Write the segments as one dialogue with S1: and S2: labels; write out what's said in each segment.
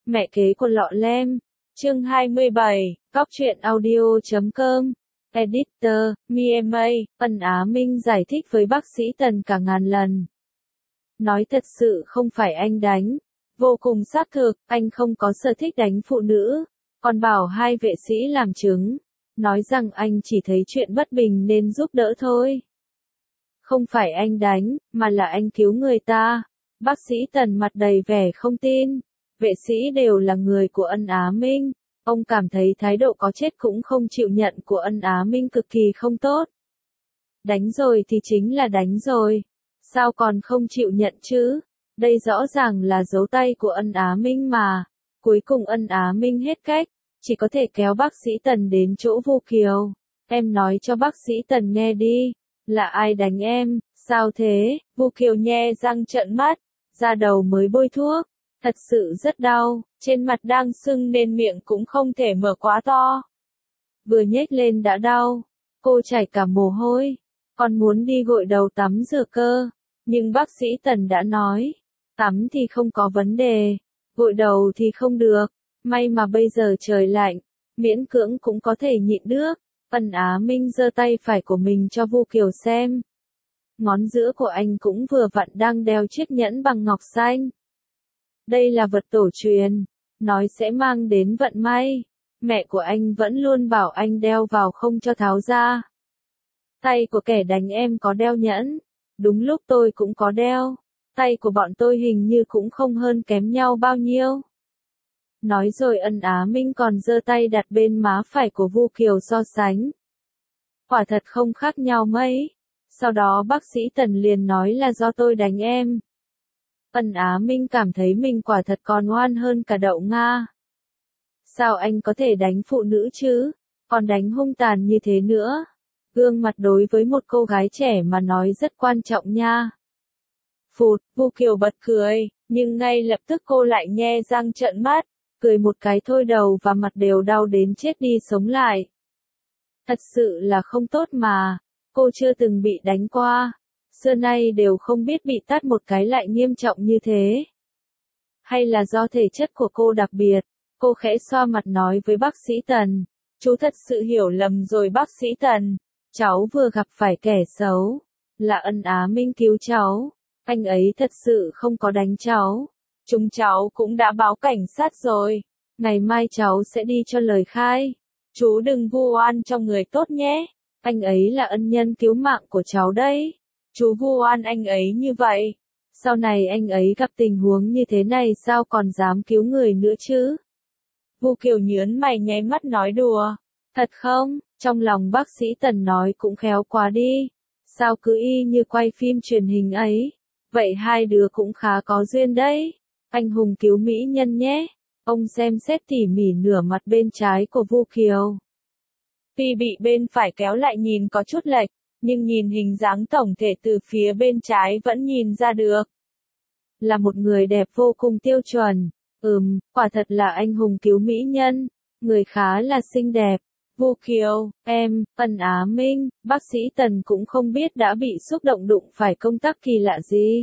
S1: Mẹ kế của Lọ Lem. Chương 27, Cóc truyện audio.com. Editor, MIA, Ân Á Minh giải thích với bác sĩ Tần cả ngàn lần. Nói thật sự không phải anh đánh. Vô cùng xác thực, anh không có sở thích đánh phụ nữ. Còn bảo hai vệ sĩ làm chứng. Nói rằng anh chỉ thấy chuyện bất bình nên giúp đỡ thôi. Không phải anh đánh, mà là anh cứu người ta. Bác sĩ Tần mặt đầy vẻ không tin. Vệ sĩ đều là người của Ân Á Minh. Ông cảm thấy thái độ có chết cũng không chịu nhận của Ân Á Minh cực kỳ không tốt. Đánh rồi thì chính là đánh rồi. Sao còn không chịu nhận chứ? Đây rõ ràng là dấu tay của Ân Á Minh mà. Cuối cùng Ân Á Minh hết cách. Chỉ có thể kéo bác sĩ Tần đến chỗ Vu Kiều. Em nói cho bác sĩ Tần nghe đi. Là ai đánh em? Sao thế? Vu Kiều nhe răng trợn mắt. Da đầu mới bôi thuốc. Thật sự rất đau, trên mặt đang sưng nên miệng cũng không thể mở quá to. Vừa nhếch lên đã đau, cô chảy cả mồ hôi, còn muốn đi gội đầu tắm rửa cơ. Nhưng bác sĩ Tần đã nói, tắm thì không có vấn đề, gội đầu thì không được. May mà bây giờ trời lạnh, miễn cưỡng cũng có thể nhịn được. Ân Á Minh giơ tay phải của mình cho Vu Kiều xem. Ngón giữa của anh cũng vừa vặn đang đeo chiếc nhẫn bằng ngọc xanh. Đây là vật tổ truyền, nói sẽ mang đến vận may. Mẹ của anh vẫn luôn bảo anh đeo vào không cho tháo ra. Tay của kẻ đánh em có đeo nhẫn. Đúng lúc tôi cũng có đeo. Tay của bọn tôi hình như cũng không hơn kém nhau bao nhiêu. Nói rồi Ân Á Minh còn giơ tay đặt bên má phải của Vu Kiều so sánh. Quả thật không khác nhau mấy. Sau đó bác sĩ Tần liền nói là do tôi đánh em. Ân Á Minh cảm thấy mình quả thật còn ngoan hơn cả đậu Nga. Sao anh có thể đánh phụ nữ chứ? Còn đánh hung tàn như thế nữa. Gương mặt đối với một cô gái trẻ mà nói rất quan trọng nha. Phụt, Vu Kiều bật cười, nhưng ngay lập tức cô lại nhe răng trợn mắt, cười một cái thôi đầu và mặt đều đau đến chết đi sống lại. Thật sự là không tốt mà, cô chưa từng bị đánh qua. Xưa nay đều không biết bị tát một cái lại nghiêm trọng như thế. Hay là do thể chất của cô đặc biệt, cô khẽ xoa mặt nói với bác sĩ Tần. Chú thật sự hiểu lầm rồi bác sĩ Tần. Cháu vừa gặp phải kẻ xấu. Là Ân Á Minh cứu cháu. Anh ấy thật sự không có đánh cháu. Chúng cháu cũng đã báo cảnh sát rồi. Ngày mai cháu sẽ đi cho lời khai. Chú đừng vu oan cho người tốt nhé. Anh ấy là ân nhân cứu mạng của cháu đấy. Chú vu oan anh ấy như vậy. Sau này anh ấy gặp tình huống như thế này sao còn dám cứu người nữa chứ? Vu Kiều nhớn mày nháy mắt nói đùa. Thật không? Trong lòng bác sĩ Tần nói cũng khéo quá đi. Sao cứ y như quay phim truyền hình ấy? Vậy hai đứa cũng khá có duyên đấy. Anh hùng cứu mỹ nhân nhé. Ông xem xét tỉ mỉ nửa mặt bên trái của Vu Kiều. Tuy bị bên phải kéo lại nhìn có chút lệch, nhưng nhìn hình dáng tổng thể từ phía bên trái vẫn nhìn ra được. Là một người đẹp vô cùng tiêu chuẩn. Quả thật là anh hùng cứu mỹ nhân. Người khá là xinh đẹp. Vu Kiều, em, Ân Á Minh, bác sĩ Tần cũng không biết đã bị xúc động đụng phải công tắc kỳ lạ gì.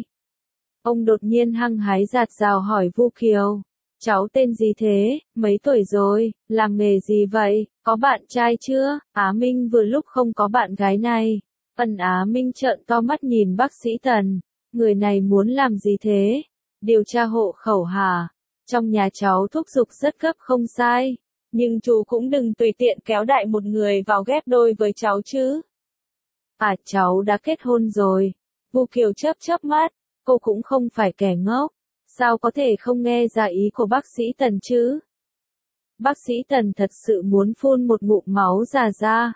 S1: Ông đột nhiên hăng hái rạt rào hỏi Vu Kiều. Cháu tên gì thế, mấy tuổi rồi, làm nghề gì vậy, có bạn trai chưa? Á Minh vừa lúc không có bạn gái này. Ân Á Minh trợn to mắt nhìn bác sĩ Tần. Người này muốn làm gì thế? Điều tra hộ khẩu hả? Trong nhà cháu thúc giục rất gấp không sai. Nhưng chú cũng đừng tùy tiện kéo đại một người vào ghép đôi với cháu chứ. À cháu đã kết hôn rồi. Vu Kiều chớp chớp mắt. Cô cũng không phải kẻ ngốc. Sao có thể không nghe ra ý của bác sĩ Tần chứ? Bác sĩ Tần thật sự muốn phun một ngụm máu già ra.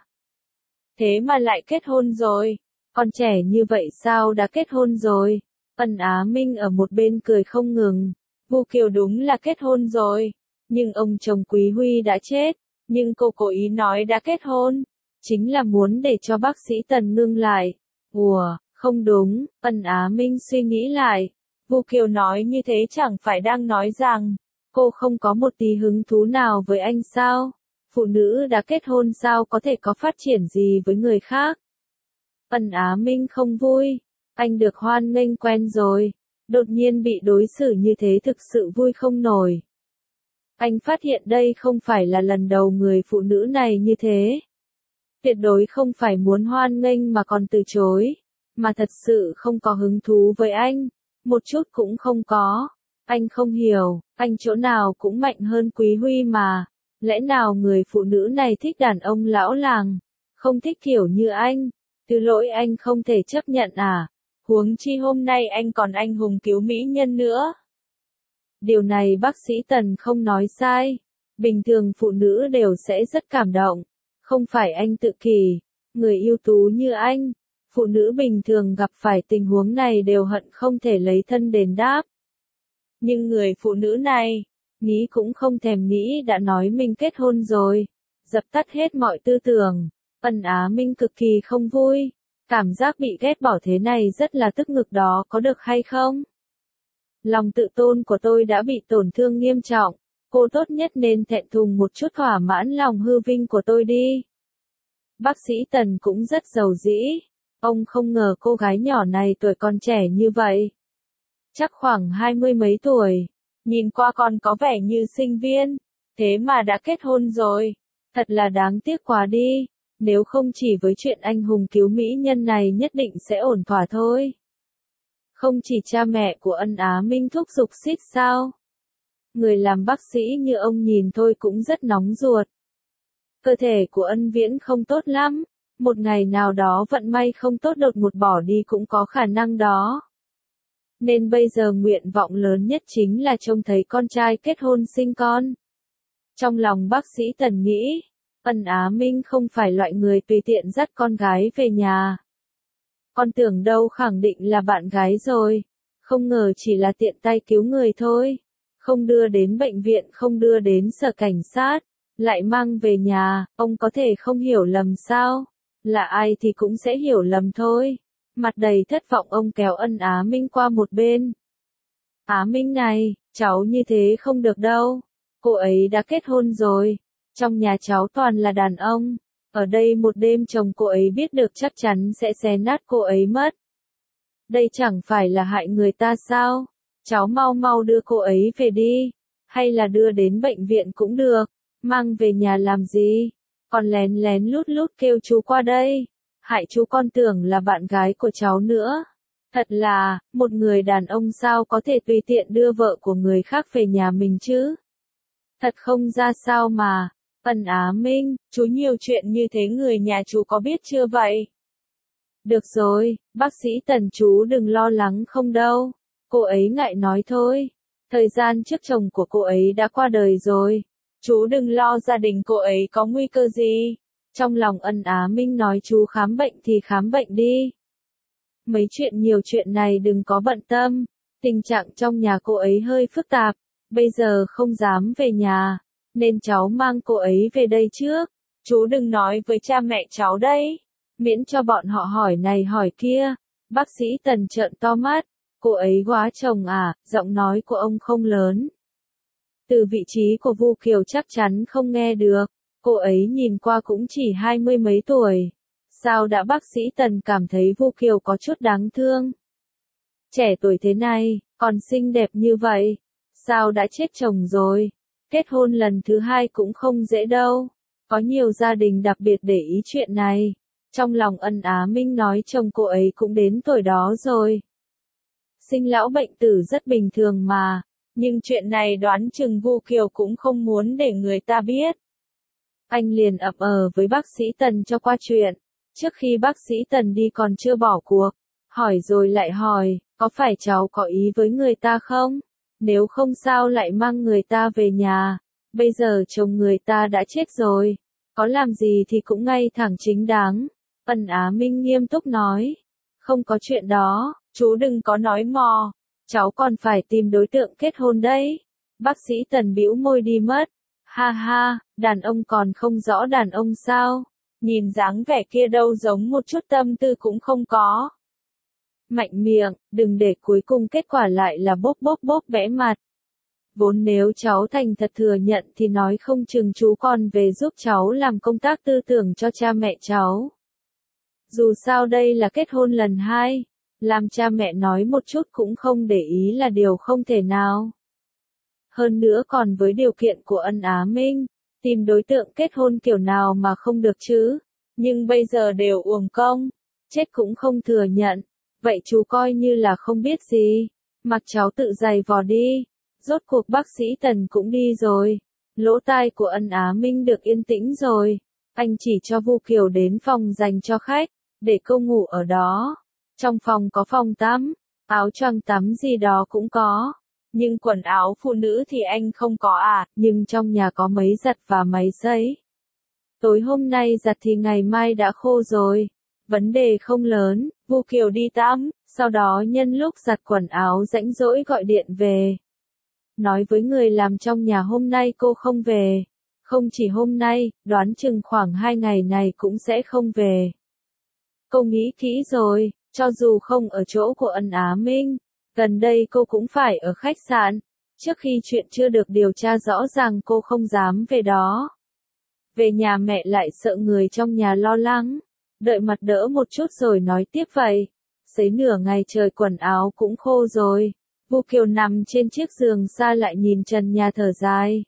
S1: Thế mà lại kết hôn rồi. Con trẻ như vậy sao đã kết hôn rồi? Ân Á Minh ở một bên cười không ngừng. Vu Kiều đúng là kết hôn rồi. Nhưng ông chồng Quý Huy đã chết. Nhưng cô cố ý nói đã kết hôn. Chính là muốn để cho bác sĩ Tần ngưng lại. Ủa, không đúng. Ân Á Minh suy nghĩ lại. Vu Kiều nói như thế chẳng phải đang nói rằng, cô không có một tí hứng thú nào với anh sao? Phụ nữ đã kết hôn sao có thể có phát triển gì với người khác? Ân Á Minh không vui, anh được hoan nghênh quen rồi, đột nhiên bị đối xử như thế thực sự vui không nổi. Anh phát hiện đây không phải là lần đầu người phụ nữ này như thế. Tuyệt đối không phải muốn hoan nghênh mà còn từ chối, mà thật sự không có hứng thú với anh, một chút cũng không có. Anh không hiểu, anh chỗ nào cũng mạnh hơn Quý Huy mà, lẽ nào người phụ nữ này thích đàn ông lão làng, không thích kiểu như anh, từ lỗi anh không thể chấp nhận à, huống chi hôm nay anh còn anh hùng cứu mỹ nhân nữa. Điều này bác sĩ Tần không nói sai, bình thường phụ nữ đều sẽ rất cảm động, không phải anh tự kỷ, người ưu tú như anh, phụ nữ bình thường gặp phải tình huống này đều hận không thể lấy thân đền đáp. Nhưng người phụ nữ này, nghĩ cũng không thèm nghĩ đã nói mình kết hôn rồi, dập tắt hết mọi tư tưởng. Ân Á Minh cực kỳ không vui, cảm giác bị ghét bỏ thế này rất là tức ngực đó có được hay không? Lòng tự tôn của tôi đã bị tổn thương nghiêm trọng, cô tốt nhất nên thẹn thùng một chút thỏa mãn lòng hư vinh của tôi đi. Bác sĩ Tần cũng rất giàu dĩ, ông không ngờ cô gái nhỏ này tuổi còn trẻ như vậy. Chắc khoảng 20 mấy tuổi, nhìn qua còn có vẻ như sinh viên, thế mà đã kết hôn rồi, thật là đáng tiếc quá đi, nếu không chỉ với chuyện anh hùng cứu mỹ nhân này nhất định sẽ ổn thỏa thôi. Không chỉ cha mẹ của Ân Á Minh thúc giục xít sao. Người làm bác sĩ như ông nhìn thôi cũng rất nóng ruột. Cơ thể của Ân Viễn không tốt lắm, một ngày nào đó vận may không tốt đột ngột bỏ đi cũng có khả năng đó. Nên bây giờ nguyện vọng lớn nhất chính là trông thấy con trai kết hôn sinh con. Trong lòng bác sĩ Tần nghĩ, Ân Á Minh không phải loại người tùy tiện dắt con gái về nhà. Con tưởng đâu khẳng định là bạn gái rồi, không ngờ chỉ là tiện tay cứu người thôi, không đưa đến bệnh viện, không đưa đến sở cảnh sát, lại mang về nhà, ông có thể không hiểu lầm sao? Là ai thì cũng sẽ hiểu lầm thôi. Mặt đầy thất vọng ông kéo Ân Á Minh qua một bên. Á Minh này, cháu như thế không được đâu, cô ấy đã kết hôn rồi, trong nhà cháu toàn là đàn ông. Ở đây một đêm chồng cô ấy biết được chắc chắn sẽ xé nát cô ấy mất. Đây chẳng phải là hại người ta sao? Cháu mau mau đưa cô ấy về đi. Hay là đưa đến bệnh viện cũng được. Mang về nhà làm gì? Còn lén lén lút lút kêu chú qua đây. Hại chú con tưởng là bạn gái của cháu nữa. Thật là, một người đàn ông sao có thể tùy tiện đưa vợ của người khác về nhà mình chứ? Thật không ra sao mà. Ân Á Minh, chú nhiều chuyện như thế người nhà chú có biết chưa vậy? Được rồi, bác sĩ Tần chú đừng lo lắng không đâu. Cô ấy ngại nói thôi. Thời gian trước chồng của cô ấy đã qua đời rồi. Chú đừng lo gia đình cô ấy có nguy cơ gì. Trong lòng Ân Á Minh nói chú khám bệnh thì khám bệnh đi. Mấy chuyện nhiều chuyện này đừng có bận tâm. Tình trạng trong nhà cô ấy hơi phức tạp. Bây giờ không dám về nhà. Nên cháu mang cô ấy về đây trước. Chú đừng nói với cha mẹ cháu đấy. Miễn cho bọn họ hỏi này hỏi kia. Bác sĩ Tần trợn to mắt. Cô ấy góa chồng à, giọng nói của ông không lớn. Từ vị trí của Vu Kiều chắc chắn không nghe được. Cô ấy nhìn qua cũng chỉ 20 mấy tuổi. Sao đã bác sĩ Tần cảm thấy Vu Kiều có chút đáng thương. Trẻ tuổi thế này, còn xinh đẹp như vậy. Sao đã chết chồng rồi. Kết hôn lần thứ hai cũng không dễ đâu. Có nhiều gia đình đặc biệt để ý chuyện này. Trong lòng Ân Á Minh nói chồng cô ấy cũng đến tuổi đó rồi. Sinh lão bệnh tử rất bình thường mà. Nhưng chuyện này đoán chừng Vu Kiều cũng không muốn để người ta biết. Anh liền ậm với bác sĩ Tần cho qua chuyện. Trước khi bác sĩ Tần đi còn chưa bỏ cuộc. Hỏi rồi lại hỏi, có phải cháu có ý với người ta không? Nếu không sao lại mang người ta về nhà. Bây giờ chồng người ta đã chết rồi. Có làm gì thì cũng ngay thẳng chính đáng. Ân Á Minh nghiêm túc nói. Không có chuyện đó, chú đừng có nói mò. Cháu còn phải tìm đối tượng kết hôn đấy. Bác sĩ Tần bĩu môi đi mất. Ha ha, đàn ông còn không rõ đàn ông sao? Nhìn dáng vẻ kia đâu giống một chút tâm tư cũng không có. Mạnh miệng, đừng để cuối cùng kết quả lại là bốp bốp bốp bẽ mặt. Vốn nếu cháu thành thật thừa nhận thì nói không chừng chú còn về giúp cháu làm công tác tư tưởng cho cha mẹ cháu. Dù sao đây là kết hôn lần hai, làm cha mẹ nói một chút cũng không để ý là điều không thể nào. hơn nữa còn với điều kiện của Ân Á Minh, tìm đối tượng kết hôn kiểu nào mà không được chứ, nhưng bây giờ đều uổng công, chết cũng không thừa nhận, vậy chú coi như là không biết gì, mặc cháu tự giày vò đi, rốt cuộc bác sĩ Tần cũng đi rồi, lỗ tai của Ân Á Minh được yên tĩnh rồi, anh chỉ cho Vu Kiều đến phòng dành cho khách, để cô ngủ ở đó, trong phòng có phòng tắm, áo choàng tắm gì đó cũng có. Nhưng quần áo phụ nữ thì anh không có à, nhưng trong nhà có máy giặt và máy sấy. Tối hôm nay giặt thì ngày mai đã khô rồi. Vấn đề không lớn, Vu Kiều đi tắm, sau đó nhân lúc giặt quần áo rãnh rỗi gọi điện về. Nói với người làm trong nhà hôm nay cô không về. Không chỉ hôm nay, đoán chừng khoảng 2 ngày này cũng sẽ không về. Cô nghĩ kỹ rồi, cho dù không ở chỗ của Ân Á Minh. Gần đây cô cũng phải ở khách sạn, trước khi chuyện chưa được điều tra rõ ràng cô không dám về đó. Về nhà mẹ lại sợ người trong nhà lo lắng, đợi mặt đỡ một chút rồi nói tiếp vậy. Sấy nửa ngày trời quần áo cũng khô rồi, Vu Kiều nằm trên chiếc giường xa lại nhìn trần nhà thở dài.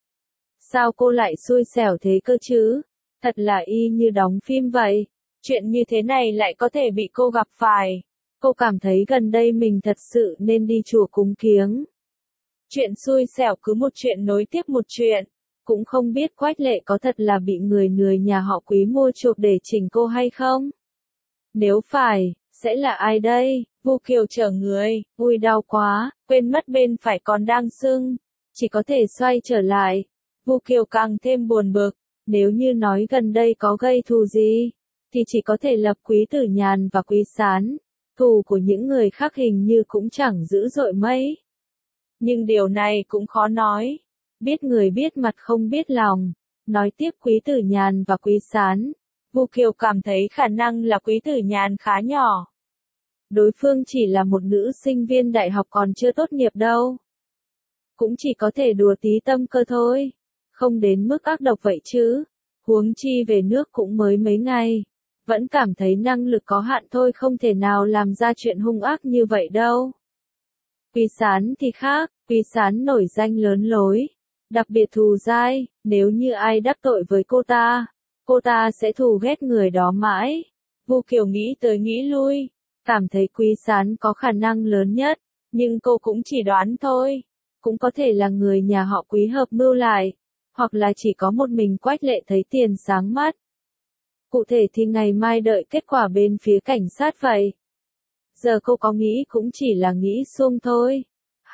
S1: Sao cô lại xui xẻo thế cơ chứ? Thật là y như đóng phim vậy, chuyện như thế này lại có thể bị cô gặp phải. Cô cảm thấy gần đây mình thật sự nên đi chùa cúng kiếng. Chuyện xui xẻo cứ một chuyện nối tiếp một chuyện. Cũng không biết Quách Lệ có thật là bị người nhà họ Quý mua chuộc để chỉnh cô hay không? Nếu phải, sẽ là ai đây? Vu Kiều trở người, ui đau quá, quên mất bên phải còn đang sưng. Chỉ có thể xoay trở lại. Vu Kiều càng thêm buồn bực. Nếu như nói gần đây có gây thù gì, thì chỉ có thể lập Quý Tử Nhàn và Quý Sán. Thù của những người khác hình như cũng chẳng dữ dội mấy. Nhưng điều này cũng khó nói. Biết người biết mặt không biết lòng. Nói tiếp Quý Tử Nhàn và Quý Sán. Vu Kiều cảm thấy khả năng là Quý Tử Nhàn khá nhỏ. Đối phương chỉ là một nữ sinh viên đại học còn chưa tốt nghiệp đâu. Cũng chỉ có thể đùa tí tâm cơ thôi. Không đến mức ác độc vậy chứ. Huống chi về nước cũng mới mấy ngày. Vẫn cảm thấy năng lực có hạn thôi, không thể nào làm ra chuyện hung ác như vậy đâu. Quý Sán thì khác, Quý Sán nổi danh lớn lối, đặc biệt thù dai, nếu như ai đắc tội với cô ta sẽ thù ghét người đó mãi. Vu Kiều nghĩ tới nghĩ lui, cảm thấy Quý Sán có khả năng lớn nhất, nhưng cô cũng chỉ đoán thôi. Cũng có thể là người nhà họ Quý hợp mưu lại, hoặc là chỉ có một mình Quách Lệ thấy tiền sáng mắt. Cụ thể thì ngày mai đợi kết quả bên phía cảnh sát vậy. Giờ cô có nghĩ cũng chỉ là nghĩ suông thôi.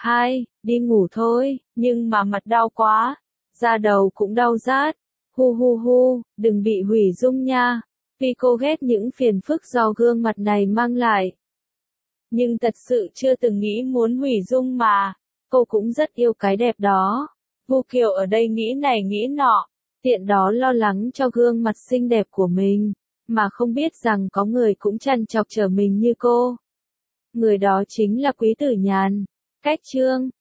S1: Đi ngủ thôi, nhưng mà mặt đau quá, da đầu cũng đau rát. Hu, đừng bị hủy dung nha. Vì cô ghét những phiền phức do gương mặt này mang lại. Nhưng thật sự chưa từng nghĩ muốn hủy dung mà. Cô cũng rất yêu cái đẹp đó. Vu Kiều ở đây nghĩ này nghĩ nọ. Tiện đó lo lắng cho gương mặt xinh đẹp của mình, mà không biết rằng có người cũng trằn trọc chờ mình như cô. Người đó chính là Quý Tử Nhàn. Cách chương